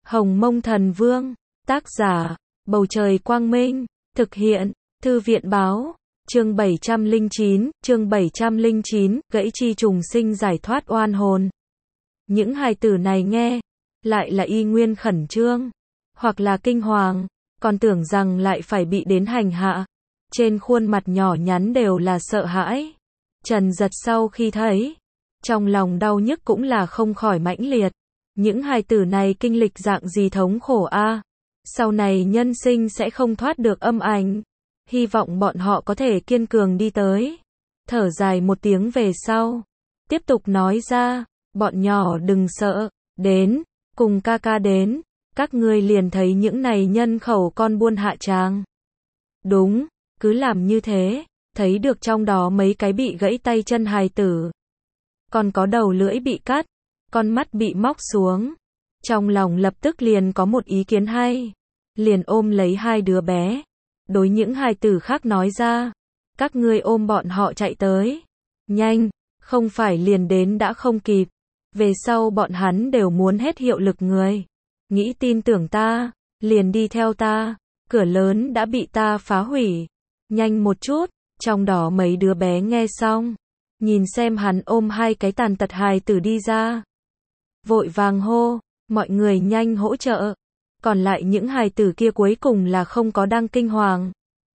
Hồng Mông Thần Vương, tác giả, Bầu Trời Quang Minh, thực hiện, Thư viện Báo, chương 709, gãy chi trùng sinh giải thoát oan hồn. Những hài tử này nghe, lại là y nguyên khẩn trương, hoặc là kinh hoàng, còn tưởng rằng lại phải bị đến hành hạ. Trên khuôn mặt nhỏ nhắn đều là sợ hãi. Trần Giật sau khi thấy, trong lòng đau nhức cũng là không khỏi mãnh liệt. Những hài tử này kinh lịch dạng gì thống khổ a, sau này nhân sinh sẽ không thoát được âm ảnh. Hy vọng bọn họ có thể kiên cường đi tới. Thở dài một tiếng về sau, tiếp tục nói ra, bọn nhỏ đừng sợ, đến, cùng ca ca đến, các ngươi liền thấy những này nhân khẩu con buôn hạ tràng. Đúng, cứ làm như thế, thấy được trong đó mấy cái bị gãy tay chân hài tử, còn có đầu lưỡi bị cắt, con mắt bị móc xuống. Trong lòng lập tức liền có một ý kiến hay, liền ôm lấy hai đứa bé, đối những hài tử khác nói ra, các ngươi ôm bọn họ chạy tới, nhanh, không phải liền đến đã không kịp, về sau bọn hắn đều muốn hết hiệu lực người, nghĩ tin tưởng ta, liền đi theo ta, cửa lớn đã bị ta phá hủy, nhanh một chút. Trong đó mấy đứa bé nghe xong, nhìn xem hắn ôm hai cái tàn tật hài tử đi ra, vội vàng hô, mọi người nhanh hỗ trợ. Còn lại những hài tử kia cuối cùng là không có đang kinh hoàng,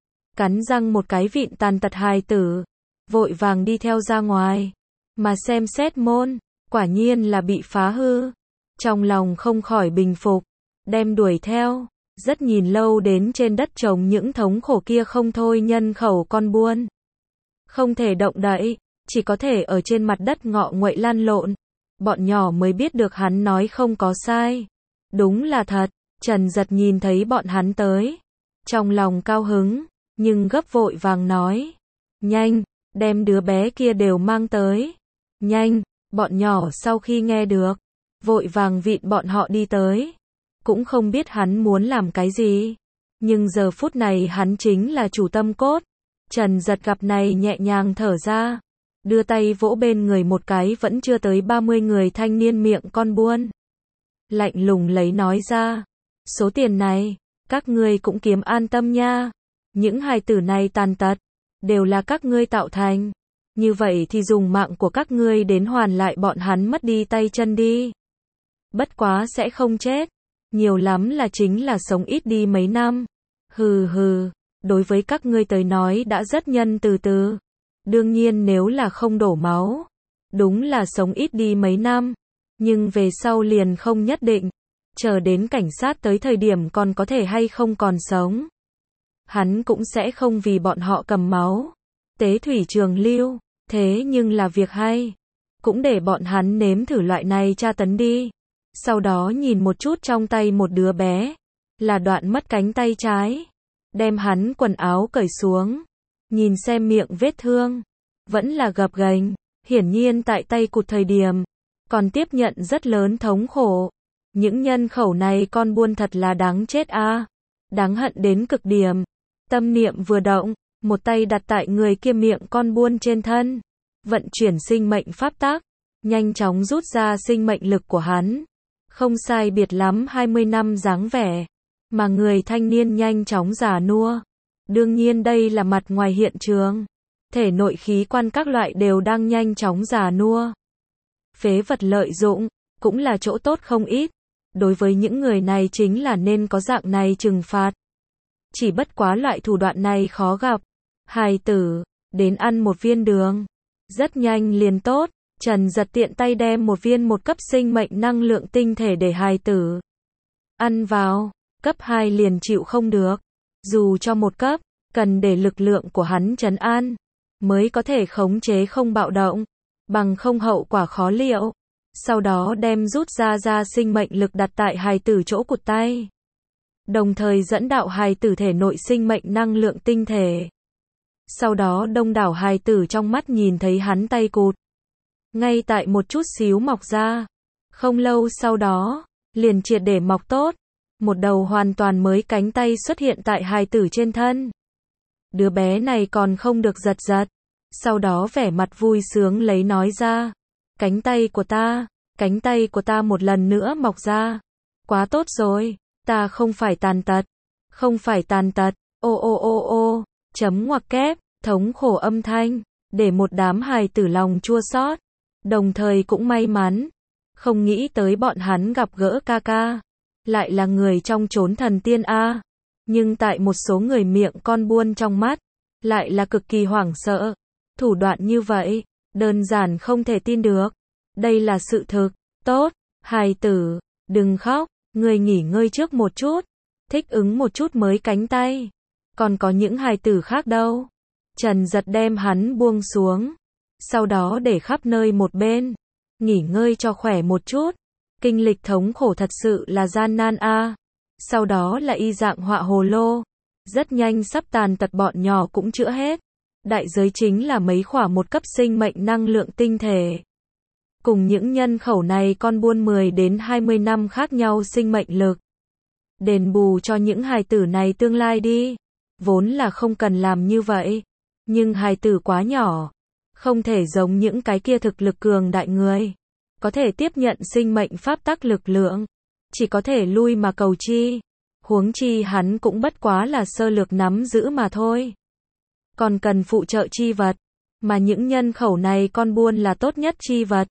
cắn răng một cái vịn tàn tật hài tử, vội vàng đi theo ra ngoài, mà xem xét môn, quả nhiên là bị phá hư. Trong lòng không khỏi bình phục, đem đuổi theo, rất nhìn lâu đến trên đất trồng những thống khổ kia không thôi nhân khẩu con buôn. Không thể động đậy, chỉ có thể ở trên mặt đất ngọ nguậy lăn lộn. Bọn nhỏ mới biết được hắn nói không có sai. Đúng là thật. Trần Giật nhìn thấy bọn hắn tới, trong lòng cao hứng, nhưng gấp vội vàng nói, nhanh, đem đứa bé kia đều mang tới, nhanh. Bọn nhỏ sau khi nghe được, vội vàng vịn bọn họ đi tới, cũng không biết hắn muốn làm cái gì, nhưng giờ phút này hắn chính là chủ tâm cốt. Trần Giật gặp này nhẹ nhàng thở ra, đưa tay vỗ bên người một cái vẫn chưa tới 30 người thanh niên miệng con buôn, lạnh lùng lấy nói ra, số tiền này, các ngươi cũng kiếm an tâm nha. Những hài tử này tàn tật, đều là các ngươi tạo thành. Như vậy thì dùng mạng của các ngươi đến hoàn lại bọn hắn mất đi tay chân đi. Bất quá sẽ không chết, nhiều lắm là chính là sống ít đi mấy năm. Hừ hừ, đối với các ngươi tới nói đã rất nhân từ. Đương nhiên nếu là không đổ máu, đúng là sống ít đi mấy năm. Nhưng về sau liền không nhất định. Chờ đến cảnh sát tới thời điểm còn có thể hay không còn sống. Hắn cũng sẽ không vì bọn họ cầm máu tế thủy trường lưu, thế nhưng là việc hay, cũng để bọn hắn nếm thử loại này tra tấn đi. Sau đó nhìn một chút trong tay một đứa bé, là đoạn mất cánh tay trái, đem hắn quần áo cởi xuống, nhìn xem miệng vết thương, vẫn là gập ghềnh, hiển nhiên tại tay cụt thời điểm, còn tiếp nhận rất lớn thống khổ. Những nhân khẩu này con buôn thật là đáng chết a, đáng hận đến cực điểm. Tâm niệm vừa động, một tay đặt tại người kia miệng con buôn trên thân, vận chuyển sinh mệnh pháp tắc, nhanh chóng rút ra sinh mệnh lực của hắn. Không sai biệt lắm 20 năm dáng vẻ, mà người thanh niên nhanh chóng già nua. Đương nhiên đây là mặt ngoài hiện trường, thể nội khí quan các loại đều đang nhanh chóng già nua. Phế vật lợi dụng, cũng là chỗ tốt không ít. Đối với những người này chính là nên có dạng này trừng phạt. Chỉ bất quá loại thủ đoạn này khó gặp. Hài tử, đến ăn một viên đường. Rất nhanh liền tốt. Trần Giật tiện tay đem một viên một cấp sinh mệnh năng lượng tinh thể để hài tử ăn vào. Cấp 2 liền chịu không được. Dù cho một cấp, cần để lực lượng của hắn trấn an, mới có thể khống chế không bạo động. Bằng không hậu quả khó liệu. Sau đó đem rút ra sinh mệnh lực đặt tại hài tử chỗ cụt tay. Đồng thời dẫn đạo hài tử thể nội sinh mệnh năng lượng tinh thể. Sau đó đông đảo hài tử trong mắt nhìn thấy hắn tay cụt, ngay tại một chút xíu mọc ra. Không lâu sau đó, liền triệt để mọc tốt. Một đầu hoàn toàn mới cánh tay xuất hiện tại hài tử trên thân. Đứa bé này còn không được giật. Sau đó vẻ mặt vui sướng lấy nói ra, cánh tay của ta một lần nữa mọc ra. Quá tốt rồi, ta không phải tàn tật. Không phải tàn tật, ô, chấm ngoặc kép, thống khổ âm thanh, để một đám hài tử lòng chua xót, đồng thời cũng may mắn, không nghĩ tới bọn hắn gặp gỡ ca ca, lại là người trong chốn thần tiên a. Nhưng tại một số người miệng con buôn trong mắt, lại là cực kỳ hoảng sợ. Thủ đoạn như vậy, đơn giản không thể tin được. Đây là sự thực. Tốt, hài tử, đừng khóc, người nghỉ ngơi trước một chút, thích ứng một chút mới cánh tay. Còn có những hài tử khác đâu. Trần Giật đem hắn buông xuống, sau đó để khắp nơi một bên, nghỉ ngơi cho khỏe một chút. Kinh lịch thống khổ thật sự là gian nan a. Sau đó là y dạng họa hồ lô. Rất nhanh sắp tàn tật bọn nhỏ cũng chữa hết. Đại giới chính là mấy khỏa một cấp sinh mệnh năng lượng tinh thể. Cùng những nhân khẩu này con buôn 10 đến 20 năm khác nhau sinh mệnh lực. Đền bù cho những hài tử này tương lai đi. Vốn là không cần làm như vậy. Nhưng hài tử quá nhỏ. Không thể giống những cái kia thực lực cường đại người. Có thể tiếp nhận sinh mệnh pháp tắc lực lượng. Chỉ có thể lui mà cầu chi. Huống chi hắn cũng bất quá là sơ lược nắm giữ mà thôi. Còn cần phụ trợ chi vật. Mà những nhân khẩu này con buôn là tốt nhất chi vật.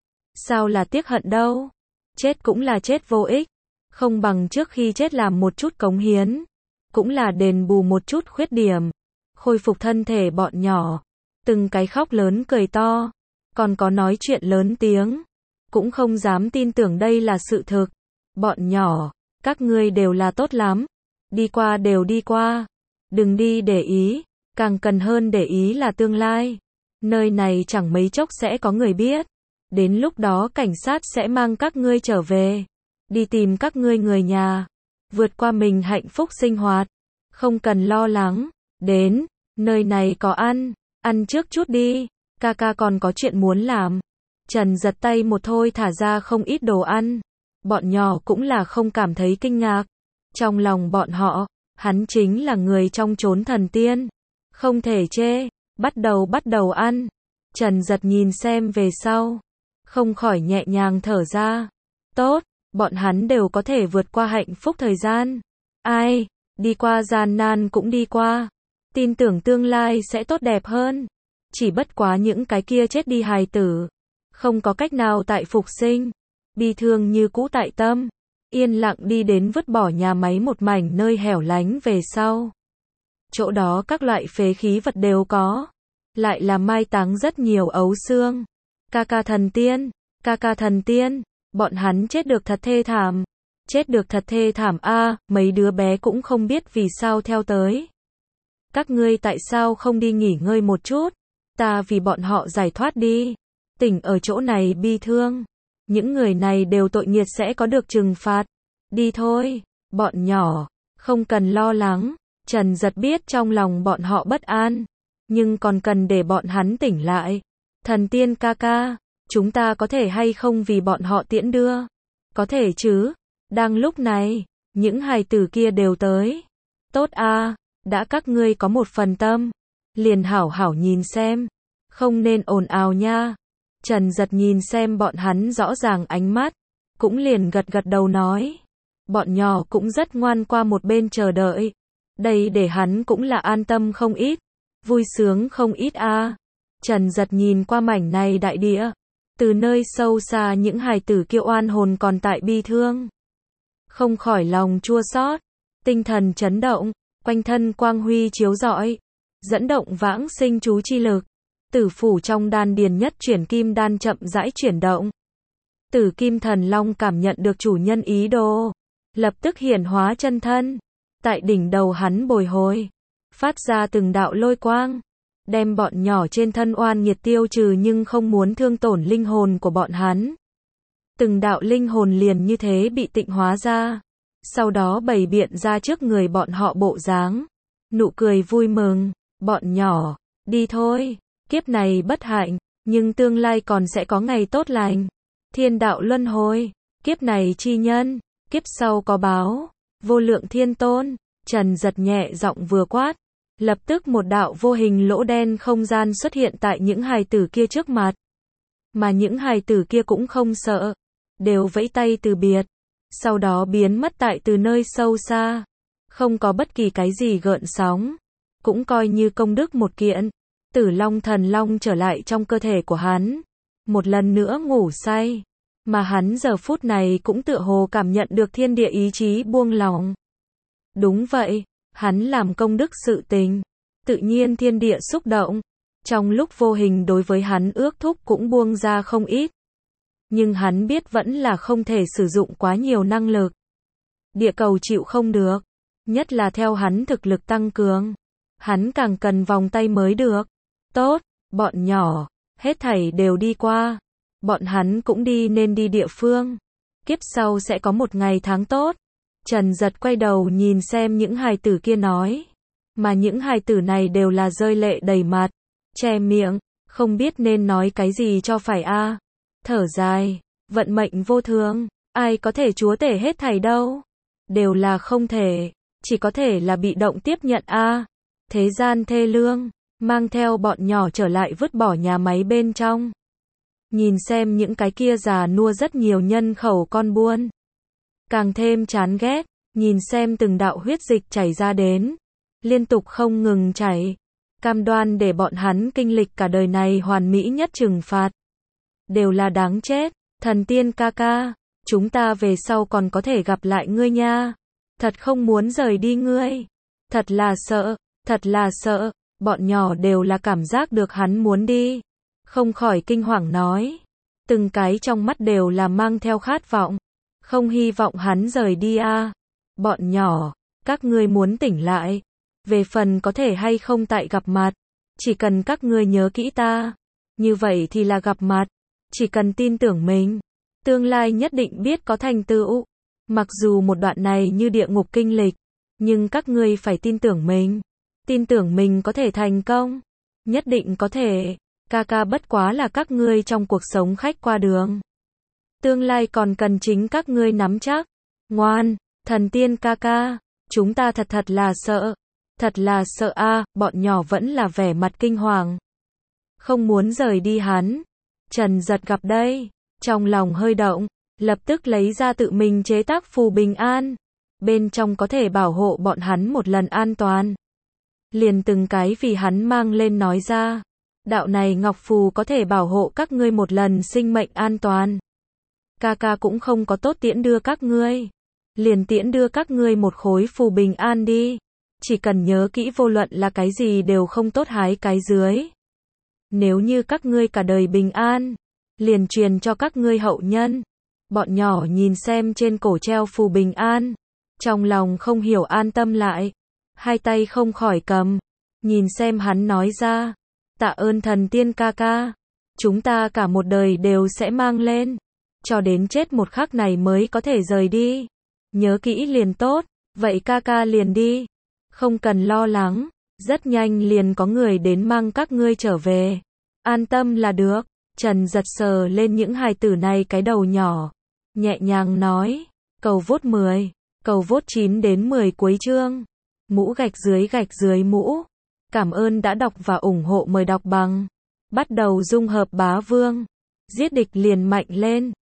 Sao là tiếc hận đâu. Chết cũng là chết vô ích. Không bằng trước khi chết làm một chút cống hiến. Cũng là đền bù một chút khuyết điểm. Khôi phục thân thể bọn nhỏ. Từng cái khóc lớn cười to. Còn có nói chuyện lớn tiếng. Cũng không dám tin tưởng đây là sự thực. Bọn nhỏ, các ngươi đều là tốt lắm. Đi qua đều đi qua. Đừng đi để ý. Càng cần hơn để ý là tương lai. Nơi này chẳng mấy chốc sẽ có người biết. Đến lúc đó cảnh sát sẽ mang các ngươi trở về. Đi tìm các ngươi người nhà. Vượt qua mình hạnh phúc sinh hoạt. Không cần lo lắng. Đến, nơi này có ăn. Ăn trước chút đi. Ca ca còn có chuyện muốn làm. Trần Giật tay một thôi thả ra không ít đồ ăn. Bọn nhỏ cũng là không cảm thấy kinh ngạc. Trong lòng bọn họ, hắn chính là người trong chốn thần tiên. Không thể chê. Bắt đầu ăn. Trần Giật nhìn xem về sau. Không khỏi nhẹ nhàng thở ra. Tốt, bọn hắn đều có thể vượt qua hạnh phúc thời gian. Ai, đi qua gian nan cũng đi qua. Tin tưởng tương lai sẽ tốt đẹp hơn. Chỉ bất quá những cái kia chết đi hài tử. Không có cách nào tại phục sinh. Bi thương như cũ tại tâm. Yên lặng đi đến vứt bỏ nhà máy một mảnh nơi hẻo lánh về sau. Chỗ đó các loại phế khí vật đều có. Lại là mai táng rất nhiều ấu xương. Ca ca thần tiên, bọn hắn chết được thật thê thảm. Chết được thật thê thảm a, mấy đứa bé cũng không biết vì sao theo tới. Các ngươi tại sao không đi nghỉ ngơi một chút? Ta vì bọn họ giải thoát đi. Tỉnh ở chỗ này bi thương. Những người này đều tội nghiệt sẽ có được trừng phạt. Đi thôi, bọn nhỏ, không cần lo lắng. Trần Giật biết trong lòng bọn họ bất an. Nhưng còn cần để bọn hắn tỉnh lại. Thần tiên ca ca, chúng ta có thể hay không vì bọn họ tiễn đưa? Có thể chứ. Đang lúc này, những hài tử kia đều tới. Tốt a, đã các ngươi có một phần tâm. Liền hảo hảo nhìn xem. Không nên ồn ào nha. Trần Giật nhìn xem bọn hắn rõ ràng ánh mắt. Cũng liền gật gật đầu nói. Bọn nhỏ cũng rất ngoan qua một bên chờ đợi. Đây để hắn cũng là an tâm không ít. Vui sướng không ít a. Trần Giật nhìn qua mảnh này đại địa. Từ nơi sâu xa những hài tử kia oan hồn còn tại bi thương. Không khỏi lòng chua xót. Tinh thần chấn động. Quanh thân quang huy chiếu rọi. Dẫn động vãng sinh chú chi lực. Tử phủ trong đan điền nhất chuyển kim đan chậm rãi chuyển động. Tử kim thần long cảm nhận được chủ nhân ý đồ. Lập tức hiển hóa chân thân. Tại đỉnh đầu hắn bồi hồi. Phát ra từng đạo lôi quang. Đem bọn nhỏ trên thân oan nghiệt tiêu trừ nhưng không muốn thương tổn linh hồn của bọn hắn. Từng đạo linh hồn liền như thế bị tịnh hóa ra. Sau đó bày biện ra trước người bọn họ bộ dáng. Nụ cười vui mừng. Bọn nhỏ, đi thôi. Kiếp này bất hạnh, nhưng tương lai còn sẽ có ngày tốt lành. Thiên đạo luân hồi. Kiếp này chi nhân, kiếp sau có báo. Vô lượng thiên tôn. Trần Giật nhẹ giọng vừa quát. Lập tức một đạo vô hình lỗ đen không gian xuất hiện tại những hài tử kia trước mặt. Mà những hài tử kia cũng không sợ. Đều vẫy tay từ biệt. sau đó biến mất tại từ nơi sâu xa. Không có bất kỳ cái gì gợn sóng, cũng coi như công đức một kiện. Tử Long Thần Long trở lại trong cơ thể của hắn, một lần nữa ngủ say, mà hắn giờ phút này cũng tựa hồ cảm nhận được thiên địa ý chí buông lỏng. Đúng vậy, hắn làm công đức sự tình, tự nhiên thiên địa xúc động, trong lúc vô hình đối với hắn ước thúc cũng buông ra không ít. Nhưng hắn biết vẫn là không thể sử dụng quá nhiều năng lực. Địa cầu chịu không được, nhất là theo hắn thực lực tăng cường, hắn càng cần vòng tay mới được. Tốt, bọn nhỏ, hết thảy đều đi qua, bọn hắn cũng đi nên đi địa phương. Kiếp sau sẽ có một ngày tháng tốt. Trần Giật quay đầu nhìn xem những hài tử kia nói, mà những hài tử này đều là rơi lệ đầy mặt, che miệng, không biết nên nói cái gì cho phải a. Thở dài, vận mệnh vô thường, ai có thể chúa tể hết thảy đâu, đều là không thể, chỉ có thể là bị động tiếp nhận a. Thế gian thê lương, mang theo bọn nhỏ trở lại vứt bỏ nhà máy bên trong. Nhìn xem những cái kia già nua rất nhiều nhân khẩu con buôn, càng thêm chán ghét, nhìn xem từng đạo huyết dịch chảy ra đến, liên tục không ngừng chảy, cam đoan để bọn hắn kinh lịch cả đời này hoàn mỹ nhất trừng phạt. Đều là đáng chết. Thần tiên ca ca, chúng ta về sau còn có thể gặp lại ngươi nha. Thật không muốn rời đi ngươi. Thật là sợ, thật là sợ. Bọn nhỏ đều là cảm giác được hắn muốn đi, không khỏi kinh hoàng nói. Từng cái trong mắt đều là mang theo khát vọng, không hy vọng hắn rời đi a. Bọn nhỏ, các ngươi muốn tỉnh lại, về phần có thể hay không tại gặp mặt, chỉ cần các ngươi nhớ kỹ ta, như vậy thì là gặp mặt, chỉ cần tin tưởng mình, tương lai nhất định biết có thành tựu. Mặc dù một đoạn này như địa ngục kinh lịch, nhưng các ngươi phải tin tưởng mình, tin tưởng mình có thể thành công, nhất định có thể. Ca ca bất quá là các ngươi trong cuộc sống khách qua đường, tương lai còn cần chính các ngươi nắm chắc. Ngoan, thần tiên ca ca, chúng ta thật là sợ a. Bọn nhỏ vẫn là vẻ mặt kinh hoàng, không muốn rời đi hắn. Trần Giật gặp đây, trong lòng hơi động, lập tức lấy ra tự mình chế tác phù bình an, bên trong có thể bảo hộ bọn hắn một lần an toàn. Liền từng cái vì hắn mang lên nói ra, đạo này ngọc phù có thể bảo hộ các ngươi một lần sinh mệnh an toàn. Ca ca cũng không có tốt tiễn đưa các ngươi, liền tiễn đưa các ngươi một khối phù bình an đi, chỉ cần nhớ kỹ vô luận là cái gì đều không tốt hái cái dưới. Nếu như các ngươi cả đời bình an, liền truyền cho các ngươi hậu nhân. Bọn nhỏ nhìn xem trên cổ treo phù bình an, trong lòng không hiểu an tâm lại, hai tay không khỏi cầm, nhìn xem hắn nói ra, tạ ơn thần tiên ca ca, chúng ta cả một đời đều sẽ mang lên, cho đến chết một khắc này mới có thể rời đi. Nhớ kỹ liền tốt, vậy ca ca liền đi, không cần lo lắng, rất nhanh liền có người đến mang các ngươi trở về, an tâm là được. Trần Giật sờ lên những hài tử này cái đầu nhỏ, nhẹ nhàng nói, cầu vote 10, cầu vote 9 đến 10 cuối chương, mũ gạch dưới mũ, cảm ơn đã đọc và ủng hộ. Mời đọc bằng, bắt đầu dung hợp bá vương, giết địch liền mạnh lên.